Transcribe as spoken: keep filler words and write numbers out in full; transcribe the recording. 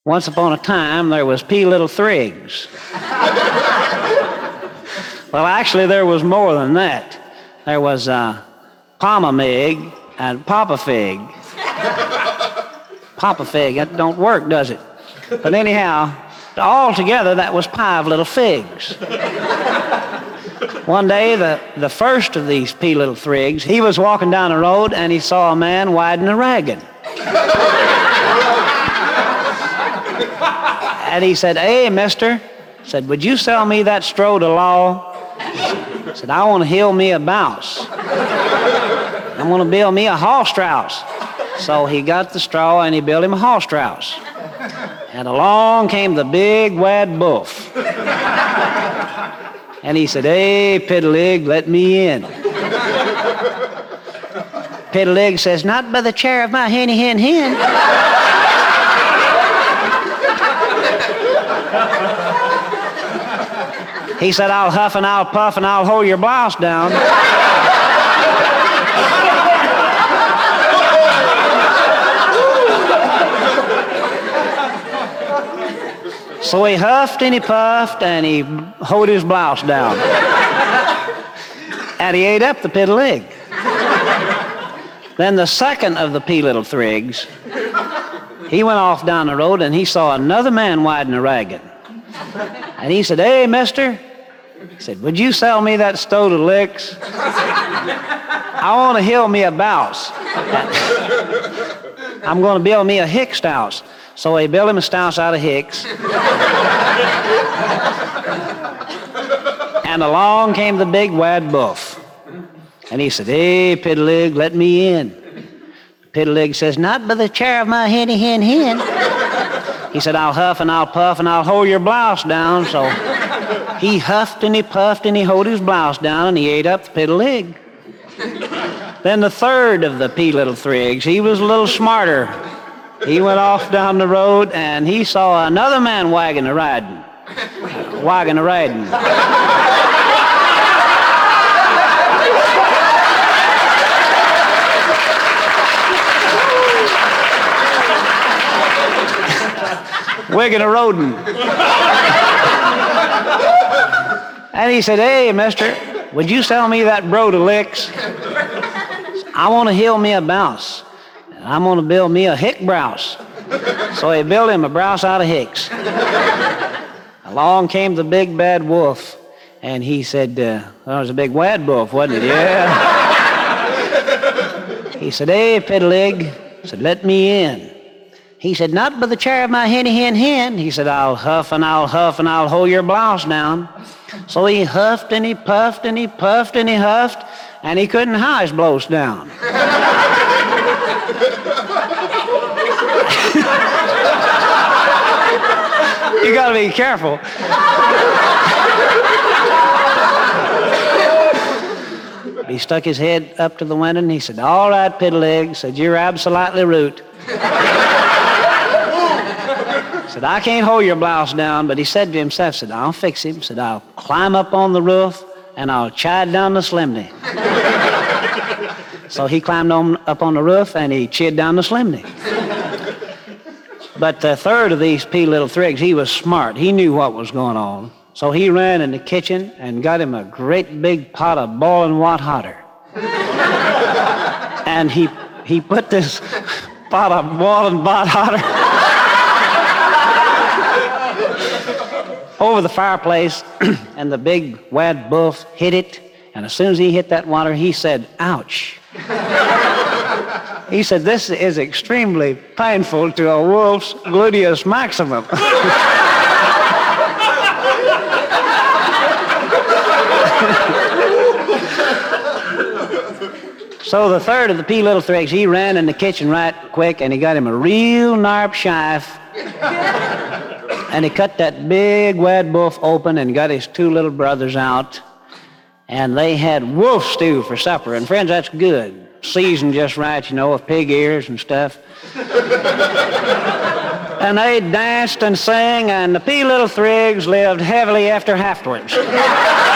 Once upon a time, there was P. Little Thrigs. Well, actually, there was more than that. There was uh, Pama Mig and Papa Fig. Papa Fig, that don't work, does it? But anyhow, all together, that was five little figs. One day, the, the first of these P. Little Thrigs, he was walking down the road and he saw a man riding a wagon. And he said, "Hey, mister," said, "would you sell me that straw to law?" Said, "I want to heal me a bounce. I want to build me a horse strauss." So he got the straw and he built him a horse strauss. And along came the big wad buff. And he said, "Hey, Piddelig, let me in." Piddelig says, "Not by the chair of my henny hen hen." He said, "I'll huff and I'll puff and I'll hold your blouse down." So he huffed and he puffed and he hold his blouse down. And he ate up the Piddelig. Then the second of the P. Little Thrigs, he went off down the road and he saw another man riding a wagon. And he said, "Hey, mister," he said, "would you sell me that stove of licks? I want to heal me a bouse. I'm going to build me a hick stouse." So he built him a stouse out of hicks. And along came the big wad buff. And he said, "Hey, Piddelig, let me in." Piddelig says, "Not by the chair of my henny hen hen." He said, "I'll huff and I'll puff and I'll hold your blouse down." So he huffed and he puffed and he hold his blouse down and he ate up the Piddelig. Then the third of the P. Little Thrigs, he was a little smarter. He went off down the road and he saw another man wagon a riding. Wagon a riding. Wiggin' a rodin'. And he said, "Hey, mister, would you sell me that brood of licks? I want to heal me a bounce. And I'm going to build me a hick brouse." So he built him a brouse out of hicks. Along came the big bad wolf. And he said, uh, well, it was a big wad wolf, wasn't it? Yeah. He said, "Hey, Piddelig," said, "let me in." He said, "Not by the chair of my henny hen hen." He said, "I'll huff and I'll huff and I'll hold your blouse down." So he huffed and he puffed and he puffed and he huffed and he couldn't hold his blouse down. You gotta be careful. He stuck his head up to the window and he said, "All right, Piddelig," said, "you're absolutely root." Said, "I can't hold your blouse down," but he said to himself, said, "I'll fix him." Said, "I'll climb up on the roof and I'll chide down the chimney." So he climbed on, up on the roof and he chid down the chimney. But the third of these P. Little Thrigs, he was smart. He knew what was going on. So he ran in the kitchen and got him a great big pot of boiling hot water. And he he put this pot of boiling hot water over the fireplace, and the big wad buff hit it, and as soon as he hit that water, he said, "Ouch." He said, "This is extremely painful to a wolf's gluteus maximum." So the third of the P. Little Thrigs, he ran in the kitchen right quick, and he got him a real narp shife. And he cut that big wad buff open and got his two little brothers out. And they had wolf stew for supper. And friends, that's good. Seasoned just right, you know, with pig ears and stuff. And they danced and sang, and the P. Little Thrigs lived heavily after afterwards.